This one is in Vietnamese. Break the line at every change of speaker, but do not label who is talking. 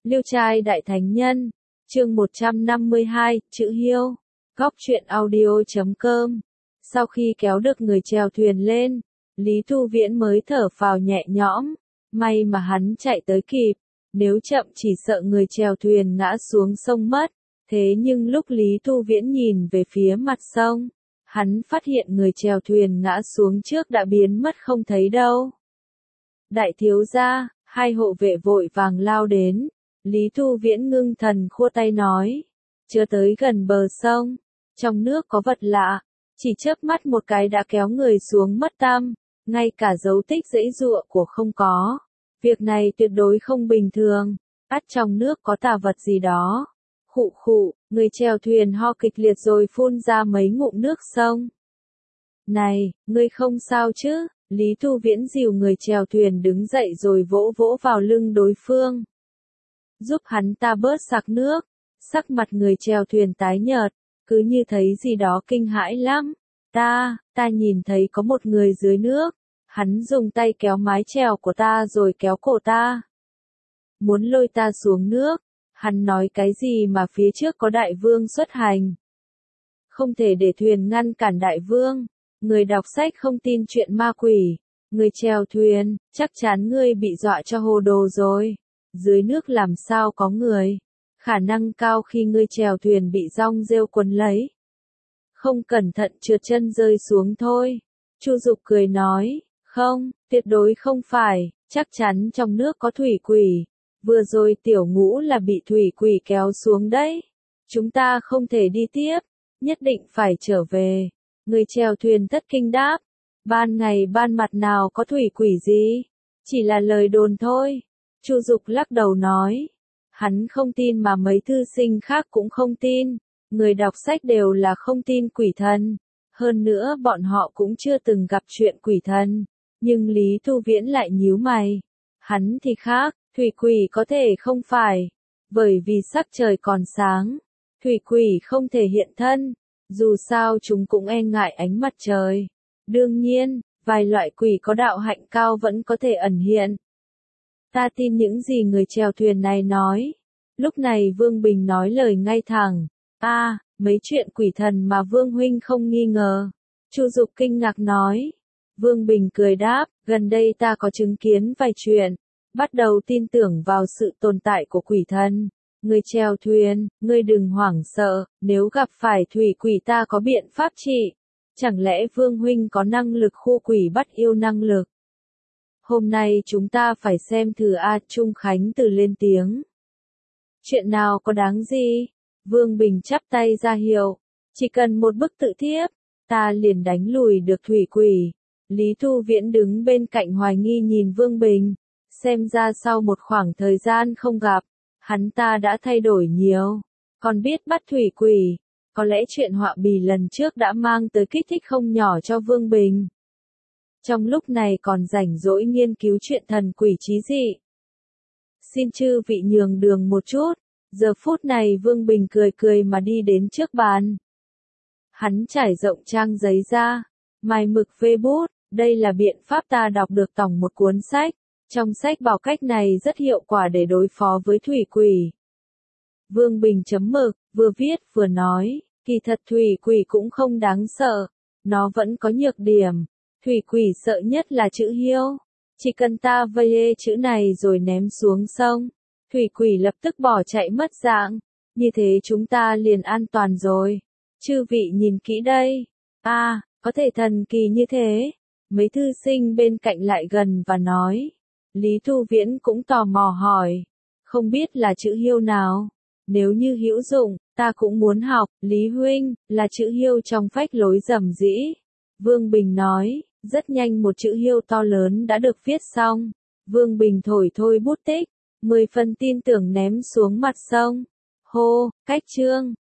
Liêu trai đại thánh nhân, chương 152, chữ hiêu, góc truyện audio.com. Sau khi kéo được người chèo thuyền lên, Lý Thu Viễn mới thở phào nhẹ nhõm, may mà hắn chạy tới kịp, nếu chậm chỉ sợ người chèo thuyền ngã xuống sông mất. Thế nhưng lúc Lý Thu Viễn nhìn về phía mặt sông, hắn phát hiện người chèo thuyền ngã xuống trước đã biến mất không thấy đâu. Đại thiếu gia, hai hộ vệ vội vàng lao đến, Lý Thu Viễn ngưng thần khua tay nói, chưa tới gần bờ sông, trong nước có vật lạ, chỉ chớp mắt một cái đã kéo người xuống mất tăm, ngay cả dấu tích giãy giụa của không có. Việc này tuyệt đối không bình thường, ắt trong nước có tà vật gì đó. Khụ khụ, người chèo thuyền ho kịch liệt rồi phun ra mấy ngụm nước sông. Này, ngươi không sao chứ? Lý Thu Viễn dìu người chèo thuyền đứng dậy rồi vỗ vỗ vào lưng đối phương, giúp hắn ta bớt sặc nước. Sắc mặt người chèo thuyền tái nhợt, cứ như thấy gì đó kinh hãi lắm. Ta nhìn thấy có một người dưới nước, hắn dùng tay kéo mái chèo của ta rồi kéo cổ ta, muốn lôi ta xuống nước. Hắn nói cái gì mà phía trước có đại vương xuất hành, không thể để thuyền ngăn cản đại vương. Người đọc sách không tin chuyện ma quỷ, người chèo thuyền, chắc chắn ngươi bị dọa cho hồ đồ rồi. Dưới nước làm sao có người, khả năng cao khi ngươi chèo thuyền bị rong rêu quấn lấy, không cẩn thận trượt chân rơi xuống thôi. Chu Dục cười nói, không, tuyệt đối không phải, chắc chắn trong nước có thủy quỷ. Vừa rồi tiểu ngũ là bị thủy quỷ kéo xuống đấy. Chúng ta không thể đi tiếp, nhất định phải trở về. Người chèo thuyền thất kinh đáp, ban ngày ban mặt nào có thủy quỷ gì, chỉ là lời đồn thôi. Chu Dục lắc đầu nói, hắn không tin mà mấy thư sinh khác cũng không tin. Người đọc sách đều là không tin quỷ thần, hơn nữa bọn họ cũng chưa từng gặp chuyện quỷ thần. Nhưng Lý Thu Viễn lại nhíu mày, hắn thì khác. Thủy quỷ có thể không phải, bởi vì sắc trời còn sáng, thủy quỷ không thể hiện thân, dù sao chúng cũng e ngại ánh mặt trời. Đương nhiên, vài loại quỷ có đạo hạnh cao vẫn có thể ẩn hiện. Ta tin những gì người chèo thuyền này nói. Lúc này Vương Bình nói lời ngay thẳng, mấy chuyện quỷ thần mà Vương Huynh không nghi ngờ. Chu Dục kinh ngạc nói. Vương Bình cười đáp, gần đây ta có chứng kiến vài chuyện, bắt đầu tin tưởng vào sự tồn tại của quỷ thần. Người chèo thuyền, ngươi đừng hoảng sợ, nếu gặp phải thủy quỷ ta có biện pháp trị. Chẳng lẽ Vương Huynh có năng lực khu quỷ bắt yêu năng lực? Hôm nay chúng ta phải xem thử. Trung Khánh Từ lên tiếng. Chuyện nào có đáng gì? Vương Bình chắp tay ra hiệu, chỉ cần một bức tự thiếp, ta liền đánh lùi được thủy quỷ. Lý Thu Viễn đứng bên cạnh hoài nghi nhìn Vương Bình. Xem ra sau một khoảng thời gian không gặp, hắn ta đã thay đổi nhiều, còn biết bắt thủy quỷ. Có lẽ chuyện họa bì lần trước đã mang tới kích thích không nhỏ cho Vương Bình. Trong lúc này còn rảnh rỗi nghiên cứu chuyện thần quỷ chí dị. Xin chư vị nhường đường một chút. Giờ phút này Vương Bình cười cười mà đi đến trước bàn. Hắn trải rộng trang giấy ra, mài mực phê bút. Đây là biện pháp ta đọc được tòng một cuốn sách. Trong sách bảo cách này rất hiệu quả để đối phó với thủy quỷ. Vương Bình chấm mực, vừa viết vừa nói, kỳ thật thủy quỷ cũng không đáng sợ, nó vẫn có nhược điểm. Thủy quỷ sợ nhất là chữ hiêu. Chỉ cần ta vây chữ này rồi ném xuống sông, thủy quỷ lập tức bỏ chạy mất dạng. Như thế chúng ta liền an toàn rồi. Chư vị nhìn kỹ đây. Có thể thần kỳ như thế. Mấy thư sinh bên cạnh lại gần và nói. Lý Thu Viễn cũng tò mò hỏi, không biết là chữ hiêu nào? Nếu như hữu dụng, ta cũng muốn học. Lý Huynh, là chữ hiêu trong phách lối rầm rĩ. Vương Bình nói, rất nhanh một chữ hiêu to lớn đã được viết xong. Vương Bình thổi thôi bút tích, 10 phần tin tưởng ném xuống mặt sông. Hô, cách chương.